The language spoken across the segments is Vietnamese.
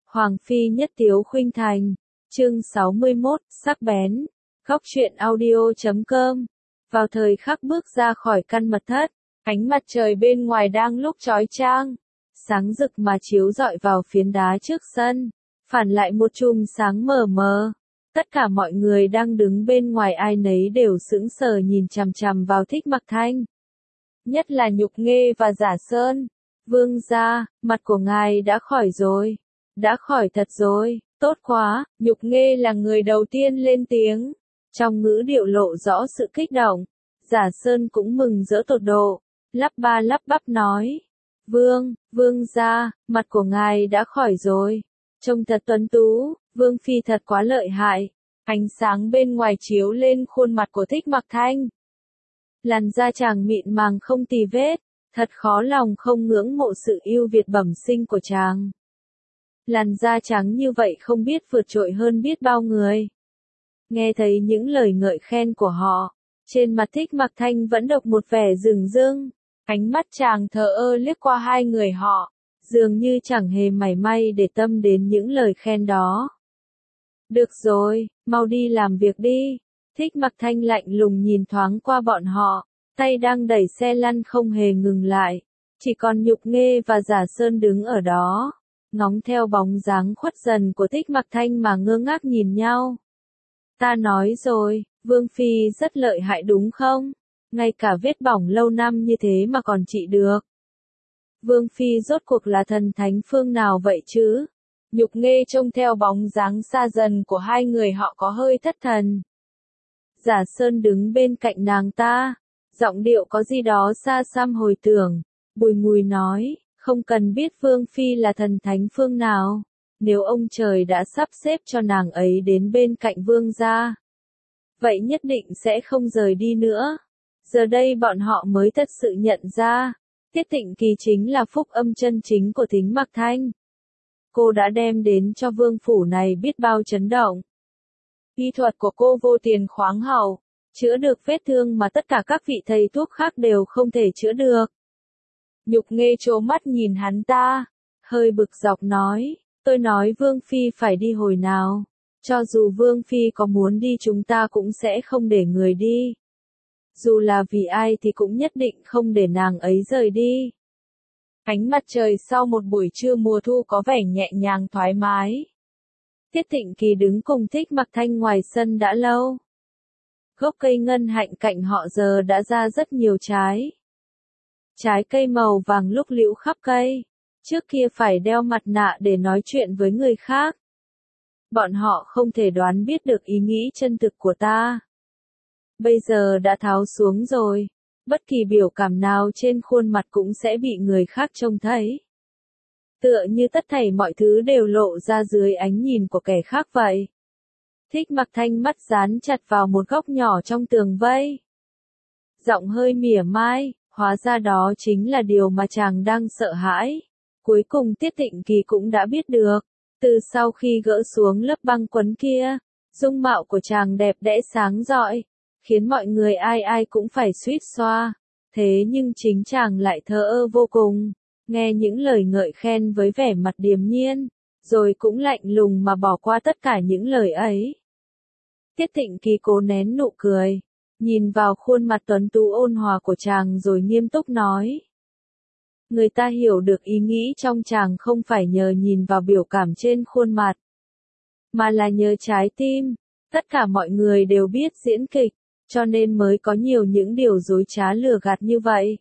Hoàng phi nhất tiếu khuynh thành. Chương 61, sắc bén. Góc truyện audio.com. Vào thời khắc bước ra khỏi căn mật thất, ánh mặt trời bên ngoài đang lúc chói chang, sáng rực mà chiếu rọi vào phiến đá trước sân, phản lại một chùm sáng mờ mờ. Tất cả mọi người đang đứng bên ngoài ai nấy đều sững sờ nhìn chằm chằm vào Thích Mặc Thanh. Nhất là Nhục Nghê và Giả Sơn. Vương gia, mặt của ngài đã khỏi rồi. Đã khỏi thật rồi, tốt quá. Nhục Nghê là người đầu tiên lên tiếng. Trong ngữ điệu lộ rõ sự kích động. Giả Sơn cũng mừng rỡ tột độ, lắp ba lắp bắp nói. Vương gia, mặt của ngài đã khỏi rồi. Trông thật tuấn tú, Vương phi thật quá lợi hại. Ánh sáng bên ngoài chiếu lên khuôn mặt của Thích Mặc Thanh. Làn da chàng mịn màng không tì vết, thật khó lòng không ngưỡng mộ sự ưu việt bẩm sinh của chàng. Làn da trắng như vậy không biết vượt trội hơn biết bao người. Nghe thấy những lời ngợi khen của họ, trên mặt Thích Mặc Thanh vẫn độc một vẻ dửng dưng, ánh mắt chàng thờ ơ liếc qua hai người họ, dường như chẳng hề mảy may để tâm đến những lời khen đó. Được rồi, mau đi làm việc đi. Thích Mặc Thanh lạnh lùng nhìn thoáng qua bọn họ, tay đang đẩy xe lăn không hề ngừng lại, chỉ còn Nhục Nghê và Giả Sơn đứng ở đó, ngóng theo bóng dáng khuất dần của Thích Mặc Thanh mà ngơ ngác nhìn nhau. Ta nói rồi, Vương phi rất lợi hại đúng không? Ngay cả vết bỏng lâu năm như thế mà còn trị được. Vương phi rốt cuộc là thần thánh phương nào vậy chứ? Nhục Nghê trông theo bóng dáng xa dần của hai người họ có hơi thất thần. Giả Sơn đứng bên cạnh nàng ta, giọng điệu có gì đó xa xăm hồi tưởng, bùi ngùi nói, không cần biết Vương phi là thần thánh phương nào, nếu ông trời đã sắp xếp cho nàng ấy đến bên cạnh vương gia, vậy nhất định sẽ không rời đi nữa. Giờ đây bọn họ mới thật sự nhận ra, Tiết Thịnh Kỳ chính là phúc âm chân chính của Thích Mặc Thanh. Cô đã đem đến cho vương phủ này biết bao chấn động. Y thuật của cô vô tiền khoáng hậu, chữa được vết thương mà tất cả các vị thầy thuốc khác đều không thể chữa được. Nhục Nghê trố mắt nhìn hắn ta, hơi bực dọc nói, tôi nói Vương phi phải đi hồi nào, cho dù Vương phi có muốn đi chúng ta cũng sẽ không để người đi. Dù là vì ai thì cũng nhất định không để nàng ấy rời đi. Ánh mặt trời sau một buổi trưa mùa thu có vẻ nhẹ nhàng thoải mái. Tiết Thịnh Kỳ đứng cùng Thích Mặc Thanh ngoài sân đã lâu. Gốc cây ngân hạnh cạnh họ giờ đã ra rất nhiều trái. Trái cây màu vàng lúc liễu khắp cây. Trước kia phải đeo mặt nạ để nói chuyện với người khác. Bọn họ không thể đoán biết được ý nghĩ chân thực của ta. Bây giờ đã tháo xuống rồi. Bất kỳ biểu cảm nào trên khuôn mặt cũng sẽ bị người khác trông thấy. Tựa như tất thảy mọi thứ đều lộ ra dưới ánh nhìn của kẻ khác vậy. Thích Mặc Thanh mắt dán chặt vào một góc nhỏ trong tường vây. Giọng hơi mỉa mai, hóa ra đó chính là điều mà chàng đang sợ hãi. Cuối cùng Tiết Thịnh Kỳ cũng đã biết được. Từ sau khi gỡ xuống lớp băng quấn kia, dung mạo của chàng đẹp đẽ sáng rọi, khiến mọi người ai ai cũng phải suýt xoa. Thế nhưng chính chàng lại thờ ơ vô cùng, nghe những lời ngợi khen với vẻ mặt điềm nhiên, rồi cũng lạnh lùng mà bỏ qua tất cả những lời ấy. Tiết Thịnh Kỳ cố nén nụ cười, nhìn vào khuôn mặt tuấn tú ôn hòa của chàng rồi nghiêm túc nói. Người ta hiểu được ý nghĩ trong chàng không phải nhờ nhìn vào biểu cảm trên khuôn mặt, mà là nhờ trái tim. Tất cả mọi người đều biết diễn kịch, cho nên mới có nhiều những điều dối trá lừa gạt như vậy.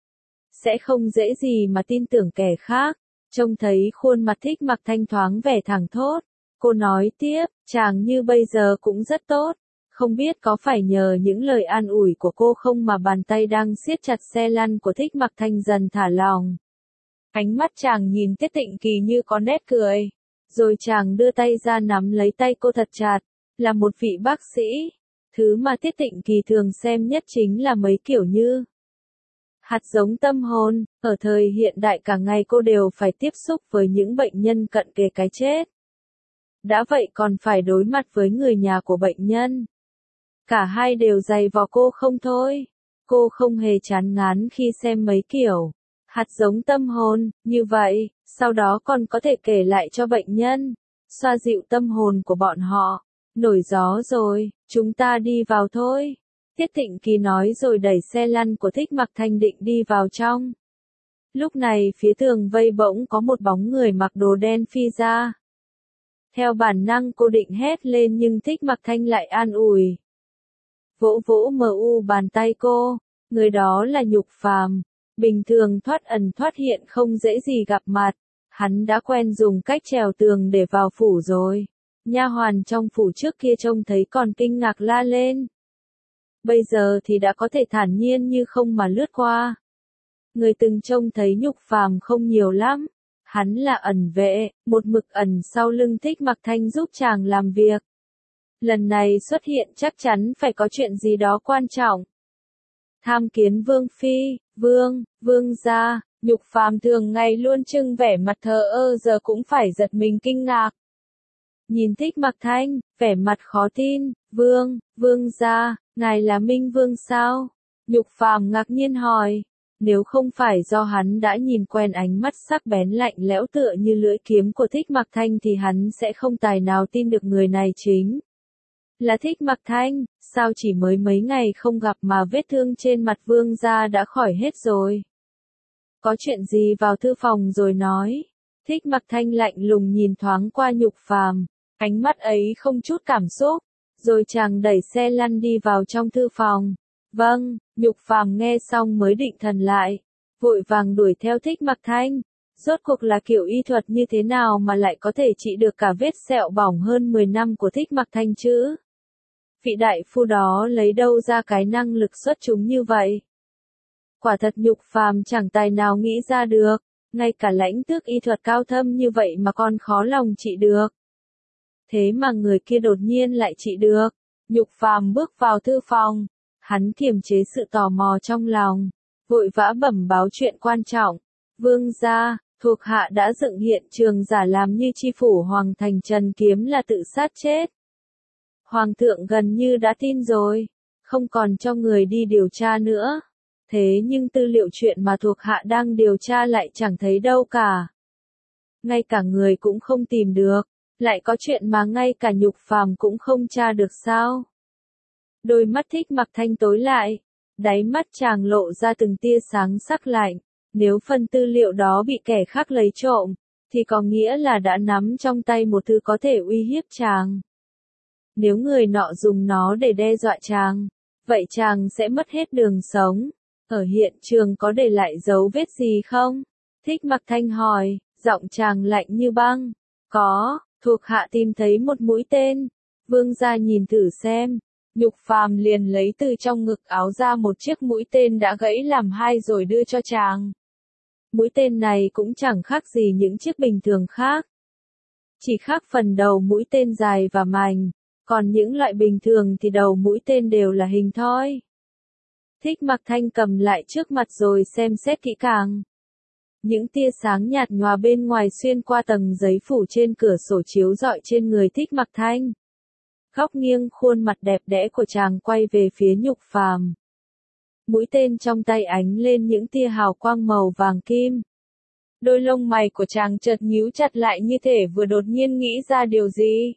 Sẽ không dễ gì mà tin tưởng kẻ khác. Trông thấy khuôn mặt Thích Mặc Thanh thoáng vẻ thẳng thốt. Cô nói tiếp, chàng như bây giờ cũng rất tốt. Không biết có phải nhờ những lời an ủi của cô không mà bàn tay đang siết chặt xe lăn của Thích Mặc Thanh dần thả lỏng. Ánh mắt chàng nhìn Tiết Thịnh Kỳ như có nét cười. Rồi chàng đưa tay ra nắm lấy tay cô thật chặt. Là một vị bác sĩ. Thứ mà Tiết Thịnh Kỳ thường xem nhất chính là mấy kiểu như hạt giống tâm hồn. Ở thời hiện đại cả ngày cô đều phải tiếp xúc với những bệnh nhân cận kề cái chết. Đã vậy còn phải đối mặt với người nhà của bệnh nhân. Cả hai đều dày vò cô không thôi. Cô không hề chán ngán khi xem mấy kiểu hạt giống tâm hồn, như vậy, sau đó còn có thể kể lại cho bệnh nhân, xoa dịu tâm hồn của bọn họ. Nổi gió rồi, chúng ta đi vào thôi. Tiết Thịnh Kỳ nói rồi đẩy xe lăn của Thích Mặc Thanh định đi vào trong. Lúc này phía tường vây bỗng có một bóng người mặc đồ đen phi ra. Theo bản năng cô định hét lên nhưng Thích Mặc Thanh lại an ủi. Vỗ vỗ bàn tay cô, người đó là Nhục Phàm, bình thường thoát ẩn thoát hiện không dễ gì gặp mặt, hắn đã quen dùng cách trèo tường để vào phủ rồi. Nha hoàn trong phủ trước kia trông thấy còn kinh ngạc la lên. Bây giờ thì đã có thể thản nhiên như không mà lướt qua. Người từng trông thấy Nhục Phàm không nhiều lắm. Hắn là ẩn vệ, một mực ẩn sau lưng Thích Mặc Thanh giúp chàng làm việc. Lần này xuất hiện chắc chắn phải có chuyện gì đó quan trọng. Tham kiến Vương Phi, Vương gia, Nhục Phàm thường ngày luôn trưng vẻ mặt thờ ơ giờ cũng phải giật mình kinh ngạc. Nhìn Thích Mặc Thanh, vẻ mặt khó tin, Vương gia, ngài là Minh Vương sao? Nhục Phàm ngạc nhiên hỏi. Nếu không phải do hắn đã nhìn quen ánh mắt sắc bén lạnh lẽo tựa như lưỡi kiếm của Thích Mặc Thanh thì hắn sẽ không tài nào tin được người này chính là Thích Mặc Thanh, sao chỉ mới mấy ngày không gặp mà vết thương trên mặt vương gia đã khỏi hết rồi. Có chuyện gì vào thư phòng rồi nói. Thích Mặc Thanh lạnh lùng nhìn thoáng qua Nhục Phàm, ánh mắt ấy không chút cảm xúc, rồi chàng đẩy xe lăn đi vào trong thư phòng. Vâng, Nhục Phàm nghe xong mới định thần lại, vội vàng đuổi theo Thích Mặc Thanh. Rốt cuộc là kiểu y thuật như thế nào mà lại có thể trị được cả vết sẹo bỏng hơn 10 năm của Thích Mặc Thanh chứ? Vị đại phu đó lấy đâu ra cái năng lực xuất chúng như vậy? Quả thật Nhục Phàm chẳng tài nào nghĩ ra được, ngay cả lãnh tước y thuật cao thâm như vậy mà còn khó lòng trị được. Thế mà người kia đột nhiên lại trị được. Nhục Phàm bước vào thư phòng. Hắn kiềm chế sự tò mò trong lòng, vội vã bẩm báo chuyện quan trọng. Vương gia, thuộc hạ đã dựng hiện trường giả làm như chi phủ Hoàng thành Trần Kiếm là tự sát chết. Hoàng thượng gần như đã tin rồi, không còn cho người đi điều tra nữa. Thế nhưng tư liệu chuyện mà thuộc hạ đang điều tra lại chẳng thấy đâu cả. Ngay cả người cũng không tìm được, lại có chuyện mà ngay cả Nhục Phàm cũng không tra được sao? Đôi mắt Thích Mặc Thanh tối lại, đáy mắt chàng lộ ra từng tia sáng sắc lạnh. Nếu phần tư liệu đó bị kẻ khác lấy trộm, thì có nghĩa là đã nắm trong tay một thứ có thể uy hiếp chàng. Nếu người nọ dùng nó để đe dọa chàng, vậy chàng sẽ mất hết đường sống. Ở hiện trường có để lại dấu vết gì không? Thích Mặc Thanh hỏi, giọng chàng lạnh như băng. Có, thuộc hạ tìm thấy một mũi tên. Vương gia nhìn thử xem. Nhục Phàm liền lấy từ trong ngực áo ra một chiếc mũi tên đã gãy làm hai rồi đưa cho chàng. Mũi tên này cũng chẳng khác gì những chiếc bình thường khác. Chỉ khác phần đầu mũi tên dài và mảnh, còn những loại bình thường thì đầu mũi tên đều là hình thoi. Thích Mặc Thanh cầm lại trước mặt rồi xem xét kỹ càng. Những tia sáng nhạt nhòa bên ngoài xuyên qua tầng giấy phủ trên cửa sổ chiếu rọi trên người Thích Mặc Thanh. Góc nghiêng khuôn mặt đẹp đẽ của chàng quay về phía Nhục Phàm. Mũi tên trong tay ánh lên những tia hào quang màu vàng kim. Đôi lông mày của chàng chợt nhíu chặt lại như thể vừa đột nhiên nghĩ ra điều gì.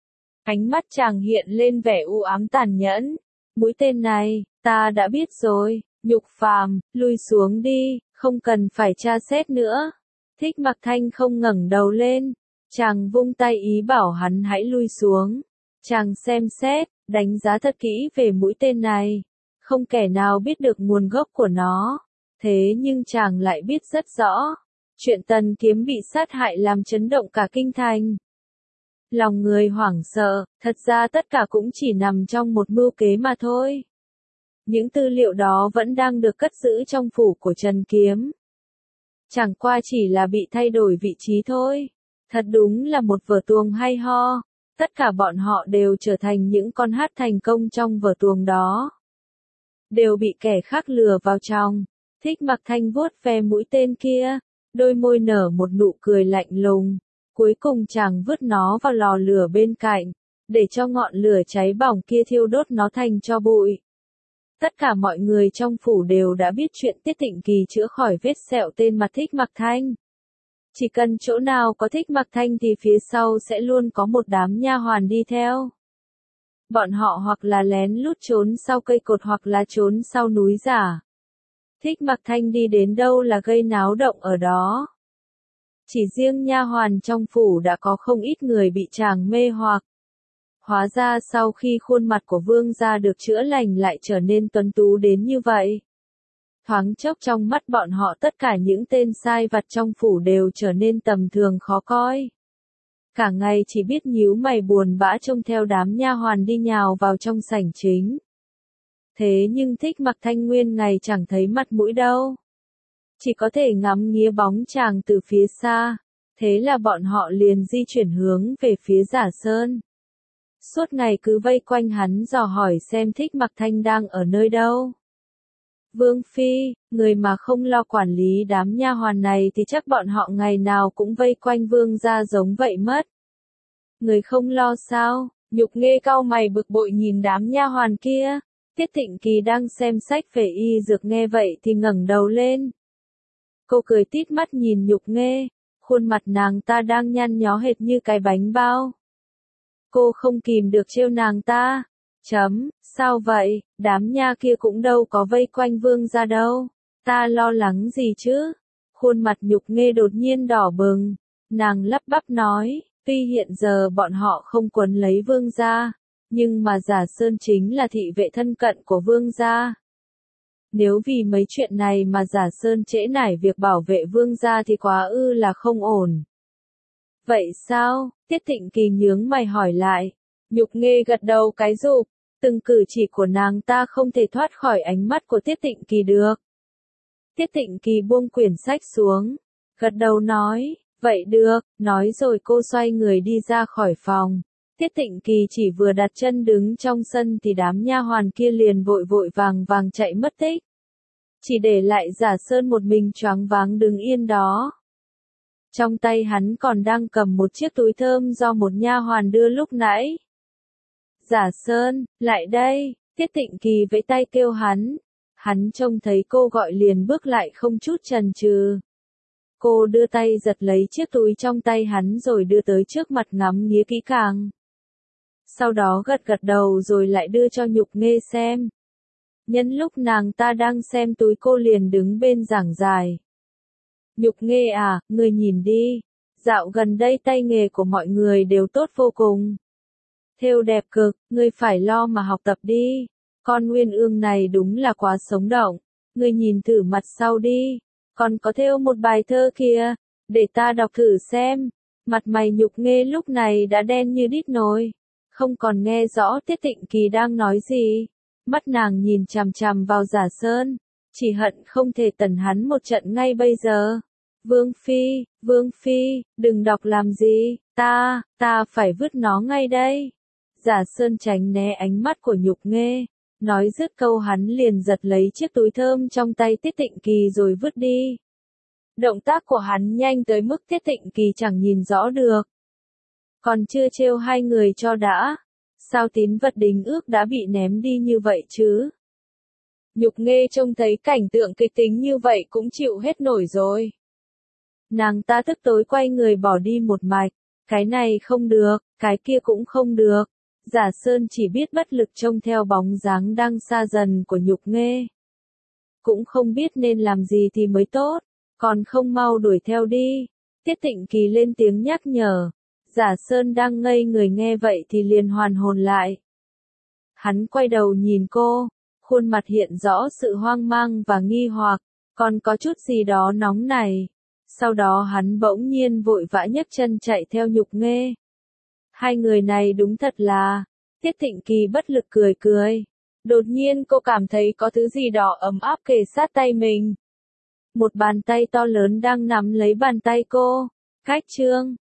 Ánh mắt chàng hiện lên vẻ u ám tàn nhẫn. Mũi tên này, ta đã biết rồi. Nhục Phàm, lui xuống đi, không cần phải tra xét nữa. Thích Mặc Thanh không ngẩng đầu lên. Chàng vung tay ý bảo hắn hãy lui xuống. Chàng xem xét, đánh giá thật kỹ về mũi tên này. Không kẻ nào biết được nguồn gốc của nó. Thế nhưng chàng lại biết rất rõ. Chuyện Tần Kiếm bị sát hại làm chấn động cả kinh thành. Lòng người hoảng sợ, thật ra tất cả cũng chỉ nằm trong một mưu kế mà thôi. Những tư liệu đó vẫn đang được cất giữ trong phủ của Trần Kiếm. Chẳng qua chỉ là bị thay đổi vị trí thôi. Thật đúng là một vở tuồng hay ho. Tất cả bọn họ đều trở thành những con hát thành công trong vở tuồng đó. Đều bị kẻ khác lừa vào trong. Thích Mặc Thanh vuốt ve mũi tên kia. Đôi môi nở một nụ cười lạnh lùng. Cuối cùng chàng vứt nó vào lò lửa bên cạnh. Để cho ngọn lửa cháy bỏng kia thiêu đốt nó thành tro bụi. Tất cả mọi người trong phủ đều đã biết chuyện Tiết Tịnh Kỳ chữa khỏi vết sẹo tên mặt Thích Mặc Thanh. Chỉ cần chỗ nào có Thích Mặc Thanh thì phía sau sẽ luôn có một đám nha hoàn đi theo. Bọn họ hoặc là lén lút trốn sau cây cột hoặc là trốn sau núi giả. Thích Mặc Thanh đi đến đâu là gây náo động ở đó. Chỉ riêng nha hoàn trong phủ đã có không ít người bị chàng mê hoặc. Hóa ra sau khi khuôn mặt của vương gia được chữa lành lại trở nên tuấn tú đến như vậy. Thoáng chốc trong mắt bọn họ tất cả những tên sai vặt trong phủ đều trở nên tầm thường khó coi. Cả ngày chỉ biết nhíu mày buồn bã trông theo đám nha hoàn đi nhào vào trong sảnh chính. Thế nhưng Thích Mặc Thanh nguyên ngày chẳng thấy mặt mũi đâu. Chỉ có thể ngắm nghía bóng chàng từ phía xa. Thế là bọn họ liền di chuyển hướng về phía Giả Sơn. Suốt ngày cứ vây quanh hắn dò hỏi xem Thích Mặc Thanh đang ở nơi đâu. Vương Phi, người mà không lo quản lý đám nha hoàn này thì chắc bọn họ ngày nào cũng vây quanh vương gia giống vậy mất. Người không lo sao? Nhục Nghê cau mày bực bội nhìn đám nha hoàn kia. Tiết Thịnh Kỳ đang xem sách về y dược nghe vậy thì ngẩng đầu lên. Cô cười tít mắt nhìn Nhục Nghê, khuôn mặt nàng ta đang nhăn nhó hệt như cái bánh bao. Cô không kìm được trêu nàng ta. Sao vậy, đám nha kia cũng đâu có vây quanh vương gia đâu. Ta lo lắng gì chứ? Khuôn mặt Nhục Nghê đột nhiên đỏ bừng. Nàng lắp bắp nói, tuy hiện giờ bọn họ không quấn lấy vương gia, nhưng mà Giả Sơn chính là thị vệ thân cận của vương gia. Nếu vì mấy chuyện này mà Giả Sơn trễ nải việc bảo vệ vương gia thì quá ư là không ổn. Vậy sao? Tiết Thịnh Kỳ nhướng mày hỏi lại. Nhục Nghê gật đầu cái rụp. Từng cử chỉ của nàng ta không thể thoát khỏi ánh mắt của Tiết Thịnh Kỳ được. Tiết Thịnh Kỳ buông quyển sách xuống. Gật đầu nói, vậy được, nói rồi cô xoay người đi ra khỏi phòng. Tiết Thịnh Kỳ chỉ vừa đặt chân đứng trong sân thì đám nha hoàn kia liền vội vội vàng vàng chạy mất tích. Chỉ để lại Giả Sơn một mình choáng váng đứng yên đó. Trong tay hắn còn đang cầm một chiếc túi thơm do một nha hoàn đưa lúc nãy. Giả Sơn, lại đây, Tiết Thịnh Kỳ vẫy tay kêu hắn. Hắn trông thấy cô gọi liền bước lại không chút chần chừ. Cô đưa tay giật lấy chiếc túi trong tay hắn rồi đưa tới trước mặt ngắm nghía kỹ càng. Sau đó gật gật đầu rồi lại đưa cho Nhục Nghê xem. Nhân lúc nàng ta đang xem túi cô liền đứng bên giảng giải. Nhục Nghê à, người nhìn đi. Dạo gần đây tay nghề của mọi người đều tốt vô cùng. Thêu đẹp cực, ngươi phải lo mà học tập đi. Con Nguyên Ương này đúng là quá sống động. Ngươi nhìn thử mặt sau đi. Còn có thêu một bài thơ kìa. Để ta đọc thử xem. Mặt mày Nhục Nghê lúc này đã đen như đít nồi. Không còn nghe rõ Tiết Thịnh Kỳ đang nói gì. Mắt nàng nhìn chằm chằm vào Giả Sơn. Chỉ hận không thể tẩn hắn một trận ngay bây giờ. Vương Phi, đừng đọc làm gì. Ta phải vứt nó ngay đây. Giả Sơn tránh né ánh mắt của Nhục Nghê. Nói dứt câu hắn liền giật lấy chiếc túi thơm trong tay Tiết Thịnh Kỳ rồi vứt đi. Động tác của hắn nhanh tới mức Tiết Thịnh Kỳ chẳng nhìn rõ được. Còn chưa trêu hai người cho đã. Sao tín vật đính ước đã bị ném đi như vậy chứ? Nhục Nghê trông thấy cảnh tượng kịch tính như vậy cũng chịu hết nổi rồi. Nàng ta tức tối quay người bỏ đi một mạch. Cái này không được, cái kia cũng không được. Giả Sơn chỉ biết bất lực trông theo bóng dáng đang xa dần của Nhục Nghê. Cũng không biết nên làm gì thì mới tốt, còn không mau đuổi theo đi. Tiết Thịnh Kỳ lên tiếng nhắc nhở. Giả Sơn đang ngây người nghe vậy thì liền hoàn hồn lại. Hắn quay đầu nhìn cô, khuôn mặt hiện rõ sự hoang mang và nghi hoặc, còn có chút gì đó nóng nảy. Sau đó hắn bỗng nhiên vội vã nhấc chân chạy theo Nhục Nghê. Hai người này đúng thật là. Tiết Thịnh Kỳ bất lực cười cười. Đột nhiên cô cảm thấy có thứ gì đó ấm áp kề sát tay mình. Một bàn tay to lớn đang nắm lấy bàn tay cô. Cách chương